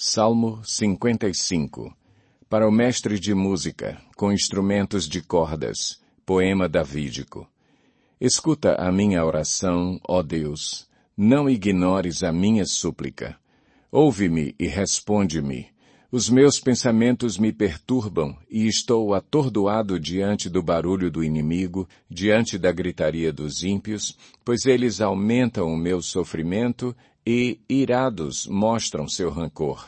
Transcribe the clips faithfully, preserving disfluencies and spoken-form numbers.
Salmo cinquenta e cinco. Para o mestre de música, com instrumentos de cordas, poema davídico. Escuta a minha oração, ó Deus, não ignores a minha súplica. Ouve-me e responde-me. Os meus pensamentos me perturbam e estou atordoado diante do barulho do inimigo, diante da gritaria dos ímpios, pois eles aumentam o meu sofrimento e, irados, mostram seu rancor.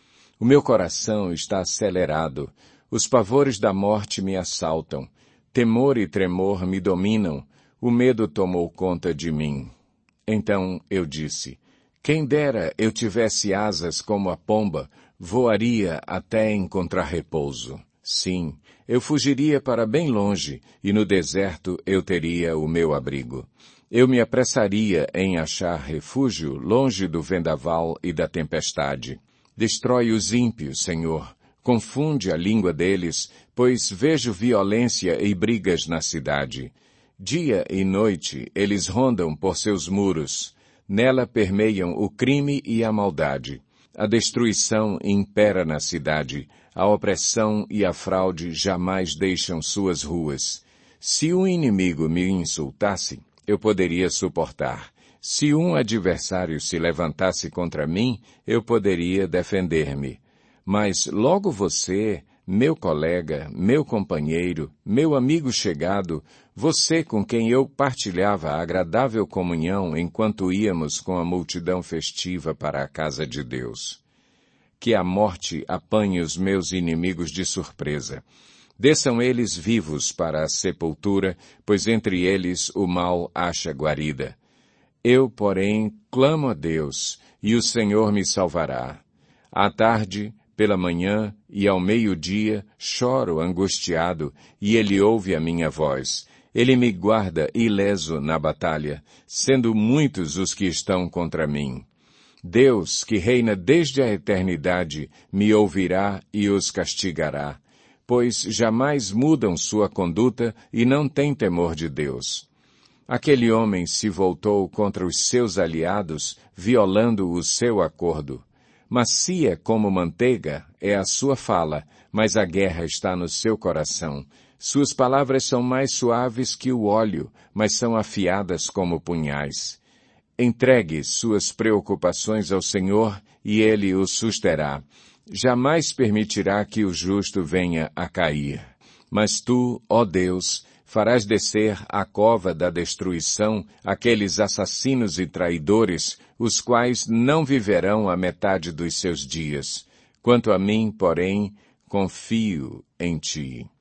O meu coração está acelerado, os pavores da morte me assaltam, temor e tremor me dominam, o medo tomou conta de mim. Então eu disse, quem dera eu tivesse asas como a pomba, voaria até encontrar repouso. Sim, eu fugiria para bem longe, e no deserto eu teria o meu abrigo. Eu me apressaria em achar refúgio longe do vendaval e da tempestade. Destrói os ímpios, Senhor. Confunde a língua deles, pois vejo violência e brigas na cidade. Dia e noite eles rondam por seus muros. Nela permeiam o crime e a maldade. A destruição impera na cidade. A opressão e a fraude jamais deixam suas ruas. Se um inimigo me insultasse, eu poderia suportar. Se um adversário se levantasse contra mim, eu poderia defender-me. Mas logo você, meu colega, meu companheiro, meu amigo chegado, você com quem eu partilhava a agradável comunhão enquanto íamos com a multidão festiva para a casa de Deus. Que a morte apanhe os meus inimigos de surpresa. Desçam eles vivos para a sepultura, pois entre eles o mal acha guarida. Eu, porém, clamo a Deus, e o Senhor me salvará. À tarde, pela manhã e ao meio-dia, choro angustiado, e ele ouve a minha voz. Ele me guarda ileso na batalha, sendo muitos os que estão contra mim. Deus, que reina desde a eternidade, me ouvirá e os castigará, pois jamais mudam sua conduta e não têm temor de Deus. Aquele homem se voltou contra os seus aliados, violando o seu acordo. Macia como manteiga é a sua fala, mas a guerra está no seu coração. Suas palavras são mais suaves que o óleo, mas são afiadas como punhais. Entregue suas preocupações ao Senhor e Ele o susterá. Jamais permitirá que o justo venha a cair. Mas tu, ó Deus, farás descer à cova da destruição aqueles assassinos e traidores, os quais não viverão a metade dos seus dias. Quanto a mim, porém, confio em ti.